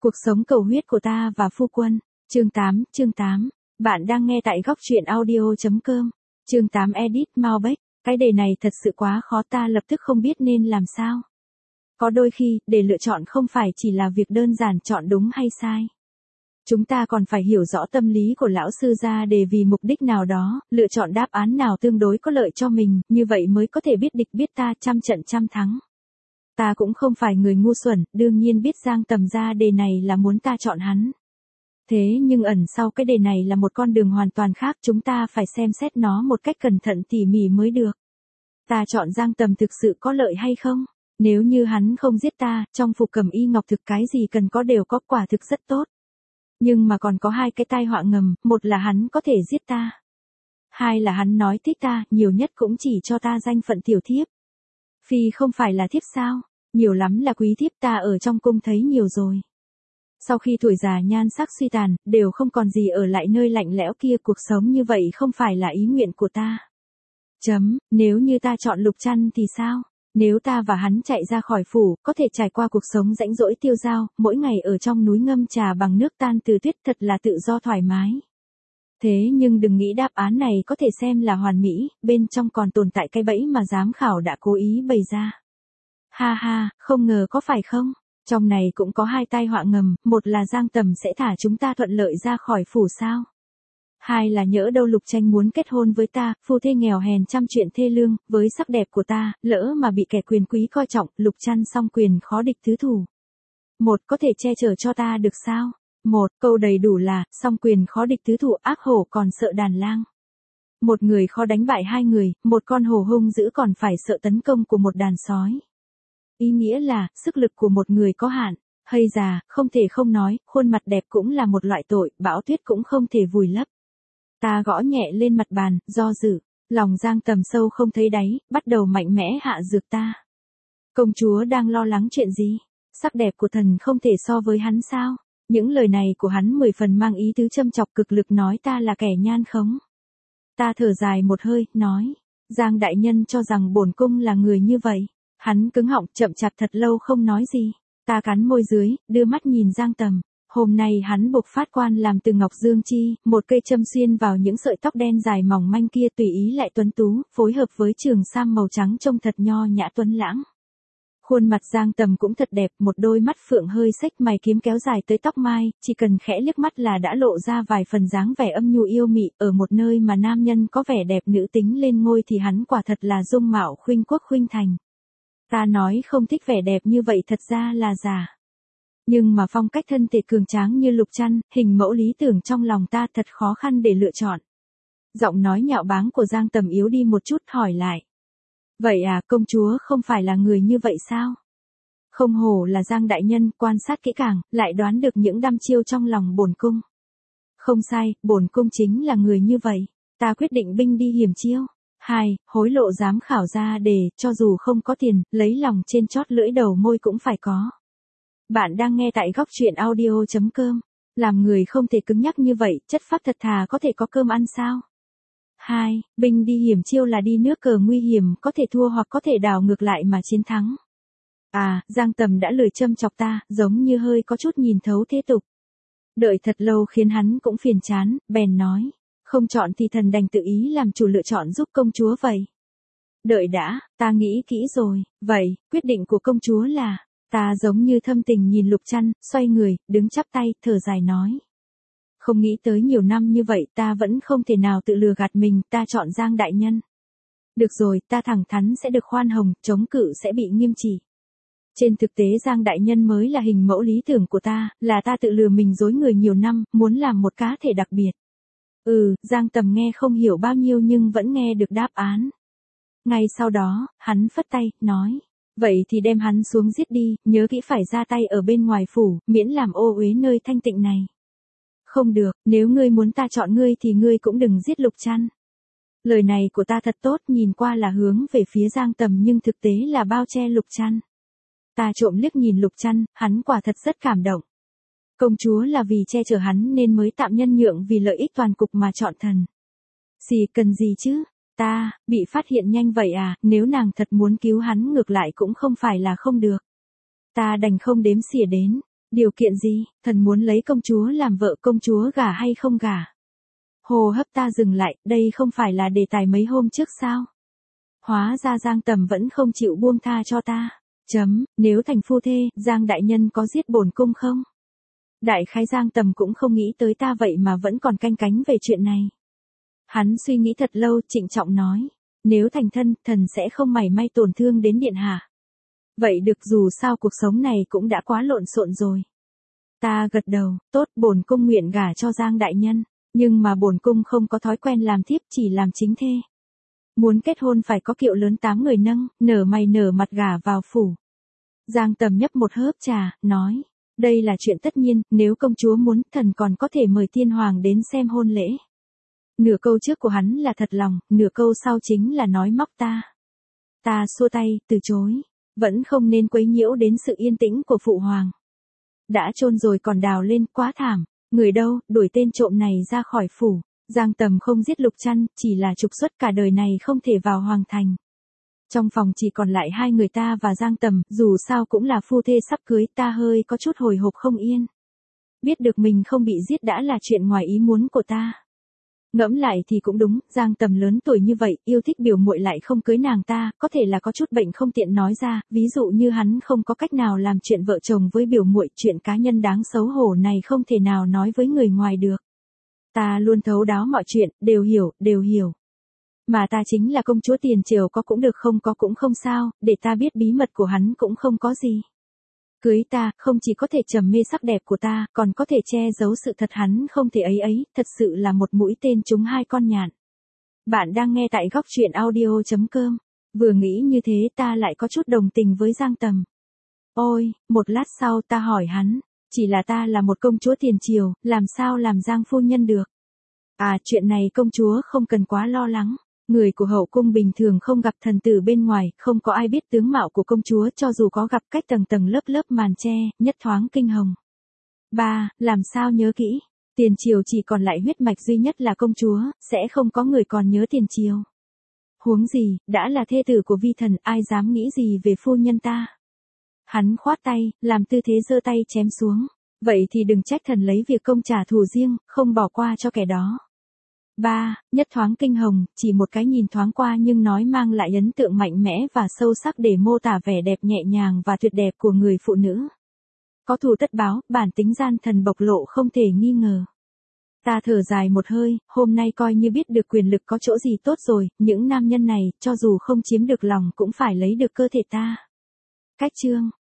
Cuộc sống cầu huyết của ta và phu quân. Chương 8. Bạn đang nghe tại góc truyện audio.com. Chương 8 edit Malbec. Cái đề này thật sự quá khó, ta lập tức không biết nên làm sao. Có đôi khi, để lựa chọn không phải chỉ là việc đơn giản chọn đúng hay sai. Chúng ta còn phải hiểu rõ tâm lý của lão sư ra để vì mục đích nào đó, lựa chọn đáp án nào tương đối có lợi cho mình, như vậy mới có thể biết địch biết ta, trăm trận trăm thắng. Ta cũng không phải người ngu xuẩn, đương nhiên biết Giang Tầm ra đề này là muốn ta chọn hắn. Thế nhưng ẩn sau cái đề này là một con đường hoàn toàn khác, chúng ta phải xem xét nó một cách cẩn thận tỉ mỉ mới được. Ta chọn Giang Tầm thực sự có lợi hay không? Nếu như hắn không giết ta, trong phục cẩm y ngọc thực cái gì cần có đều có, quả thực rất tốt. Nhưng mà còn có hai cái tai họa ngầm, một là hắn có thể giết ta. Hai là hắn nói thích ta, nhiều nhất cũng chỉ cho ta danh phận tiểu thiếp. Phi không phải là thiếp sao? Nhiều lắm là quý thiếp, ta ở trong cung thấy nhiều rồi. Sau khi tuổi già nhan sắc suy tàn, đều không còn gì ở lại nơi lạnh lẽo kia, cuộc sống như vậy không phải là ý nguyện của ta. Nếu như ta chọn Lục Trăn thì sao? Nếu ta và hắn chạy ra khỏi phủ, có thể trải qua cuộc sống rãnh rỗi tiêu dao, mỗi ngày ở trong núi ngâm trà bằng nước tan từ tuyết, thật là tự do thoải mái. Thế nhưng đừng nghĩ đáp án này có thể xem là hoàn mỹ, bên trong còn tồn tại cái bẫy mà giám khảo đã cố ý bày ra. Ha ha, không ngờ có phải không? Trong này cũng có hai tai họa ngầm, một là Giang Tầm sẽ thả chúng ta thuận lợi ra khỏi phủ sao? Hai là nhỡ đâu Lục Tranh muốn kết hôn với ta, phu thê nghèo hèn trăm chuyện thê lương, với sắc đẹp của ta, lỡ mà bị kẻ quyền quý coi trọng, Lục Trăn song quyền khó địch tứ thủ. Một có thể che chở cho ta được sao? Một câu đầy đủ là, song quyền khó địch tứ thủ, ác hổ còn sợ đàn lang. Một người khó đánh bại hai người, một con hổ hung dữ còn phải sợ tấn công của một đàn sói. Ý nghĩa là, sức lực của một người có hạn, hay già, không thể không nói, khuôn mặt đẹp cũng là một loại tội, bão tuyết cũng không thể vùi lấp. Ta gõ nhẹ lên mặt bàn, do dự, lòng Giang Tầm sâu không thấy đáy, bắt đầu mạnh mẽ hạ dược ta. Công chúa đang lo lắng chuyện gì? Sắc đẹp của thần không thể so với hắn sao? Những lời này của hắn 10 phần mang ý tứ châm chọc, cực lực nói ta là kẻ nhan khống. Ta thở dài một hơi, nói, Giang đại nhân cho rằng bổn cung là người như vậy. Hắn cứng họng, chậm chạp thật lâu không nói gì. Ta cắn môi dưới, đưa mắt nhìn Giang Tầm. Hôm nay hắn buộc phát quan làm từ ngọc dương chi, một cây châm xuyên vào những sợi tóc đen dài mỏng manh kia, tùy ý lại tuấn tú, phối hợp với trường sam màu trắng trông thật nho nhã tuấn lãng. Khuôn mặt Giang Tầm cũng thật đẹp, một đôi mắt phượng hơi xếch, mày kiếm kéo dài tới tóc mai, chỉ cần khẽ liếc mắt là đã lộ ra vài phần dáng vẻ âm nhu yêu mị, ở một nơi mà nam nhân có vẻ đẹp nữ tính lên ngôi thì hắn quả thật là dung mạo khuynh quốc khuynh thành. Ta nói không thích vẻ đẹp như vậy thật ra là giả. Nhưng mà phong cách thân thể cường tráng như Lục Trăn, hình mẫu lý tưởng trong lòng ta, thật khó khăn để lựa chọn. Giọng nói nhạo báng của Giang Tầm yếu đi một chút, hỏi lại. Vậy à, công chúa không phải là người như vậy sao? Không hổ là Giang đại nhân, quan sát kỹ càng, lại đoán được những đăm chiêu trong lòng bổn cung. Không sai, bổn cung chính là người như vậy. Ta quyết định binh đi hiểm chiêu. 2. Hối lộ giám khảo ra để, cho dù không có tiền, lấy lòng trên chót lưỡi đầu môi cũng phải có. Bạn đang nghe tại góc truyện audio.com. Làm người không thể cứng nhắc như vậy, chất phác thật thà có thể có cơm ăn sao? 2. Binh đi hiểm chiêu là đi nước cờ nguy hiểm, có thể thua hoặc có thể đảo ngược lại mà chiến thắng. À, Giang Tầm đã lười châm chọc ta, giống như hơi có chút nhìn thấu thế tục. Đợi thật lâu khiến hắn cũng phiền chán, bèn nói. Không chọn thì thần đành tự ý làm chủ lựa chọn giúp công chúa vậy. Đợi đã, ta nghĩ kỹ rồi, vậy, quyết định của công chúa là, ta giống như thâm tình nhìn Lục Trăn, xoay người, đứng chắp tay, thở dài nói. Không nghĩ tới nhiều năm như vậy ta vẫn không thể nào tự lừa gạt mình, ta chọn Giang đại nhân. Được rồi, ta thẳng thắn sẽ được khoan hồng, chống cự sẽ bị nghiêm trị. Trên thực tế Giang đại nhân mới là hình mẫu lý tưởng của ta, là ta tự lừa mình dối người nhiều năm, muốn làm một cá thể đặc biệt. Giang Tầm nghe không hiểu bao nhiêu nhưng vẫn nghe được đáp án. Ngay sau đó, hắn phất tay, nói. Vậy thì đem hắn xuống giết đi, nhớ kỹ phải ra tay ở bên ngoài phủ, miễn làm ô uế nơi thanh tịnh này. Không được, nếu ngươi muốn ta chọn ngươi thì ngươi cũng đừng giết Lục Trăn. Lời này của ta thật tốt, nhìn qua là hướng về phía Giang Tầm nhưng thực tế là bao che Lục Trăn. Ta trộm liếc nhìn Lục Trăn, hắn quả thật rất cảm động. Công chúa là vì che chở hắn nên mới tạm nhân nhượng vì lợi ích toàn cục mà chọn thần. Gì cần gì chứ? Ta, bị phát hiện nhanh vậy à, nếu nàng thật muốn cứu hắn ngược lại cũng không phải là không được. Ta đành không đếm xỉa đến. Điều kiện gì, thần muốn lấy công chúa làm vợ, công chúa gả hay không gả? Hô hấp ta dừng lại, đây không phải là đề tài mấy hôm trước sao? Hóa ra Giang Tầm vẫn không chịu buông tha cho ta. Nếu thành phu thê, Giang đại nhân có giết bổn cung không? Đại khái Giang Tầm cũng không nghĩ tới ta vậy mà vẫn còn canh cánh về chuyện này. Hắn suy nghĩ thật lâu, trịnh trọng nói. Nếu thành thân, thần sẽ không mảy may tổn thương đến điện hạ. Vậy được, dù sao cuộc sống này cũng đã quá lộn xộn rồi. Ta gật đầu, tốt, bổn cung nguyện gả cho Giang đại nhân. Nhưng mà bổn cung không có thói quen làm thiếp, chỉ làm chính thê. Muốn kết hôn phải có kiệu lớn 8 người nâng, nở mày nở mặt gả vào phủ. Giang Tầm nhấp một hớp trà, nói. Đây là chuyện tất nhiên, nếu công chúa muốn, thần còn có thể mời tiên hoàng đến xem hôn lễ. Nửa câu trước của hắn là thật lòng, nửa câu sau chính là nói móc ta. Ta xua tay, từ chối. Vẫn không nên quấy nhiễu đến sự yên tĩnh của phụ hoàng. Đã chôn rồi còn đào lên, quá thảm. Người đâu, đuổi tên trộm này ra khỏi phủ. Giang Tầm không giết Lục Trăn, chỉ là trục xuất, cả đời này không thể vào hoàng thành. Trong phòng chỉ còn lại hai người ta và Giang Tầm, dù sao cũng là phu thê sắp cưới, ta hơi có chút hồi hộp không yên. Biết được mình không bị giết đã là chuyện ngoài ý muốn của ta. Ngẫm lại thì cũng đúng, Giang Tầm lớn tuổi như vậy, yêu thích biểu muội lại không cưới nàng ta, có thể là có chút bệnh không tiện nói ra, ví dụ như hắn không có cách nào làm chuyện vợ chồng với biểu muội, chuyện cá nhân đáng xấu hổ này không thể nào nói với người ngoài được. Ta luôn thấu đáo mọi chuyện, đều hiểu. Mà ta chính là công chúa tiền triều, có cũng được không có cũng không sao, để ta biết bí mật của hắn cũng không có gì. Cưới ta, không chỉ có thể trầm mê sắc đẹp của ta, còn có thể che giấu sự thật hắn không thể ấy, thật sự là một mũi tên trúng hai con nhạn. Bạn đang nghe tại góc truyện audio.com. Vừa nghĩ như thế ta lại có chút đồng tình với Giang Tầm. Ôi, một lát sau ta hỏi hắn, chỉ là ta là một công chúa tiền triều, làm sao làm Giang phu nhân được? À, chuyện này công chúa không cần quá lo lắng. Người của hậu cung bình thường không gặp thần tử bên ngoài, không có ai biết tướng mạo của công chúa, cho dù có gặp cách tầng tầng lớp lớp màn che, nhất thoáng kinh hồng. 3. Làm sao nhớ kỹ? Tiền triều chỉ còn lại huyết mạch duy nhất là công chúa, sẽ không có người còn nhớ tiền triều. Huống gì, đã là thê tử của vi thần, ai dám nghĩ gì về phu nhân ta? Hắn khoát tay, làm tư thế giơ tay chém xuống. Vậy thì đừng trách thần lấy việc công trả thù riêng, không bỏ qua cho kẻ đó. 3. Nhất thoáng kinh hồng, chỉ một cái nhìn thoáng qua nhưng nói mang lại ấn tượng mạnh mẽ và sâu sắc để mô tả vẻ đẹp nhẹ nhàng và tuyệt đẹp của người phụ nữ. Có thù tất báo, bản tính gian thần bộc lộ không thể nghi ngờ. Ta thở dài một hơi, hôm nay coi như biết được quyền lực có chỗ gì tốt rồi, những nam nhân này, cho dù không chiếm được lòng cũng phải lấy được cơ thể ta. Cách chương